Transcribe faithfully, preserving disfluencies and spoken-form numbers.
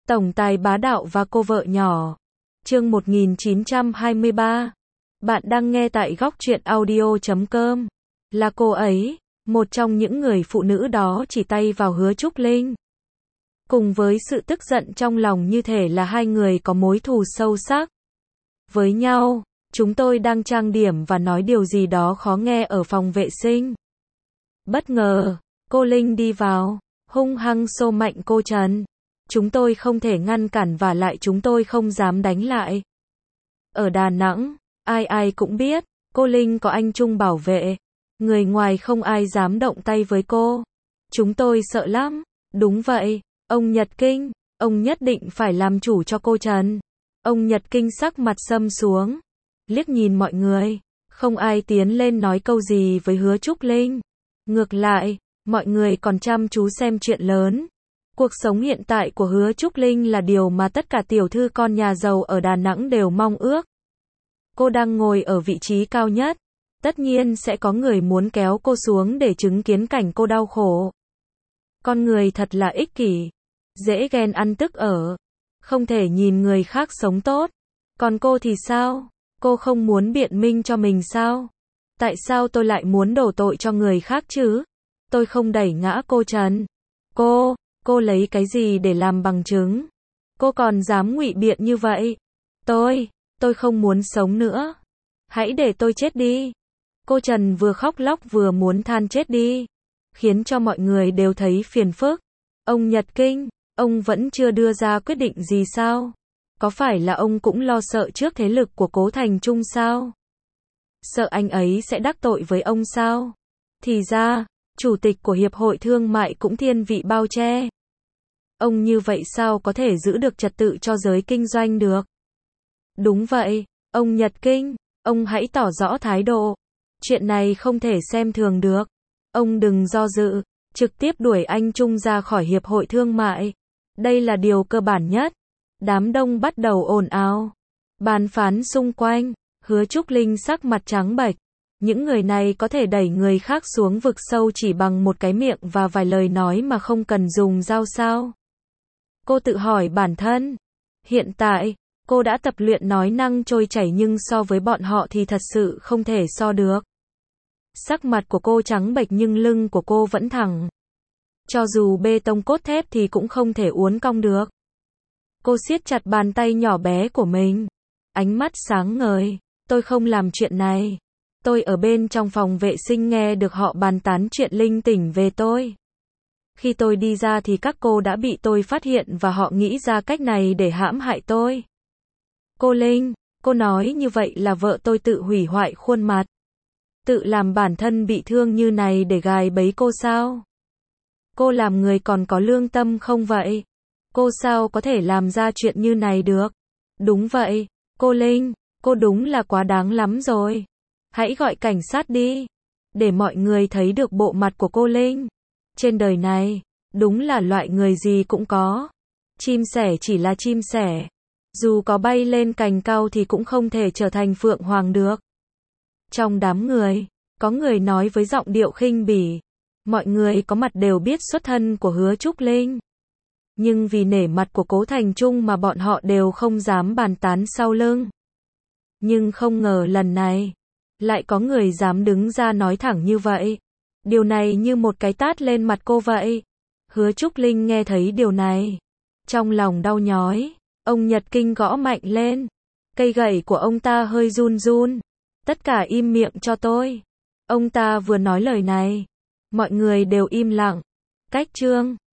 Tổng tài bá đạo và cô vợ nhỏ. Chương một nghìn chín trăm hai mươi ba. Bạn đang nghe tại góc truyện audio chấm com. Là cô ấy, một trong những người phụ nữ đó chỉ tay vào Hứa Trúc Linh. Cùng với sự tức giận trong lòng như thể là hai người có mối thù sâu sắc với nhau, chúng tôi đang trang điểm và nói điều gì đó khó nghe ở phòng vệ sinh. Bất ngờ, cô Linh đi vào, hung hăng xô mạnh cô Trần. Chúng tôi không thể ngăn cản và lại chúng tôi không dám đánh lại. Ở Đà Nẵng, ai ai cũng biết, cô Linh có anh Trung bảo vệ. Người ngoài không ai dám động tay với cô. Chúng tôi sợ lắm. Đúng vậy, ông Nhật Kinh, ông nhất định phải làm chủ cho cô Trần. Ông Nhật Kinh sắc mặt xâm xuống, liếc nhìn mọi người. Không ai tiến lên nói câu gì với Hứa Trúc Linh. Ngược lại, mọi người còn chăm chú xem chuyện lớn. Cuộc sống hiện tại của Hứa Trúc Linh là điều mà tất cả tiểu thư con nhà giàu ở Đà Nẵng đều mong ước. Cô đang ngồi ở vị trí cao nhất. Tất nhiên sẽ có người muốn kéo cô xuống để chứng kiến cảnh cô đau khổ. Con người thật là ích kỷ. Dễ ghen ăn tức ở. Không thể nhìn người khác sống tốt. Còn cô thì sao? Cô không muốn biện minh cho mình sao? Tại sao tôi lại muốn đổ tội cho người khác chứ? Tôi không đẩy ngã cô Trần. Cô... Cô lấy cái gì để làm bằng chứng? Cô còn dám ngụy biện như vậy? Tôi, tôi không muốn sống nữa. Hãy để tôi chết đi. Cô Trần vừa khóc lóc vừa muốn than chết đi. Khiến cho mọi người đều thấy phiền phức. Ông Nhật Kinh, ông vẫn chưa đưa ra quyết định gì sao? Có phải là ông cũng lo sợ trước thế lực của Cố Thành Trung sao? Sợ anh ấy sẽ đắc tội với ông sao? Thì ra, chủ tịch của Hiệp hội Thương mại cũng thiên vị bao che. Ông như vậy sao có thể giữ được trật tự cho giới kinh doanh được? Đúng vậy, ông Nhật Kinh, ông hãy tỏ rõ thái độ. Chuyện này không thể xem thường được. Ông đừng do dự, trực tiếp đuổi anh Trung ra khỏi Hiệp hội Thương mại. Đây là điều cơ bản nhất. Đám đông bắt đầu ồn ào. Bàn phán xung quanh, Hứa Trúc Linh sắc mặt trắng bệch. Những người này có thể đẩy người khác xuống vực sâu chỉ bằng một cái miệng và vài lời nói mà không cần dùng dao sao? Cô tự hỏi bản thân. Hiện tại, cô đã tập luyện nói năng trôi chảy nhưng so với bọn họ thì thật sự không thể so được. Sắc mặt của cô trắng bệch nhưng lưng của cô vẫn thẳng. Cho dù bê tông cốt thép thì cũng không thể uốn cong được. Cô siết chặt bàn tay nhỏ bé của mình. Ánh mắt sáng ngời. Tôi không làm chuyện này. Tôi ở bên trong phòng vệ sinh nghe được họ bàn tán chuyện linh tinh về tôi. Khi tôi đi ra thì các cô đã bị tôi phát hiện và họ nghĩ ra cách này để hãm hại tôi. Cô Linh, cô nói như vậy là vợ tôi tự hủy hoại khuôn mặt. Tự làm bản thân bị thương như này để gài bẫy cô sao? Cô làm người còn có lương tâm không vậy? Cô sao có thể làm ra chuyện như này được? Đúng vậy, cô Linh, cô đúng là quá đáng lắm rồi. Hãy gọi cảnh sát đi. Để mọi người thấy được bộ mặt của cô Linh. Trên đời này, đúng là loại người gì cũng có. Chim sẻ chỉ là chim sẻ. Dù có bay lên cành cao thì cũng không thể trở thành phượng hoàng được. Trong đám người, có người nói với giọng điệu khinh bỉ. Mọi người có mặt đều biết xuất thân của Hứa Trúc Linh. Nhưng vì nể mặt của Cố Thành Trung mà bọn họ đều không dám bàn tán sau lưng. Nhưng không ngờ lần này, lại có người dám đứng ra nói thẳng như vậy. Điều này như một cái tát lên mặt cô vậy. Hứa Trúc Linh nghe thấy điều này. Trong lòng đau nhói. Ông Nhật Kinh gõ mạnh lên. Cây gậy của ông ta hơi run run. Tất cả im miệng cho tôi. Ông ta vừa nói lời này. Mọi người đều im lặng. Cách chương.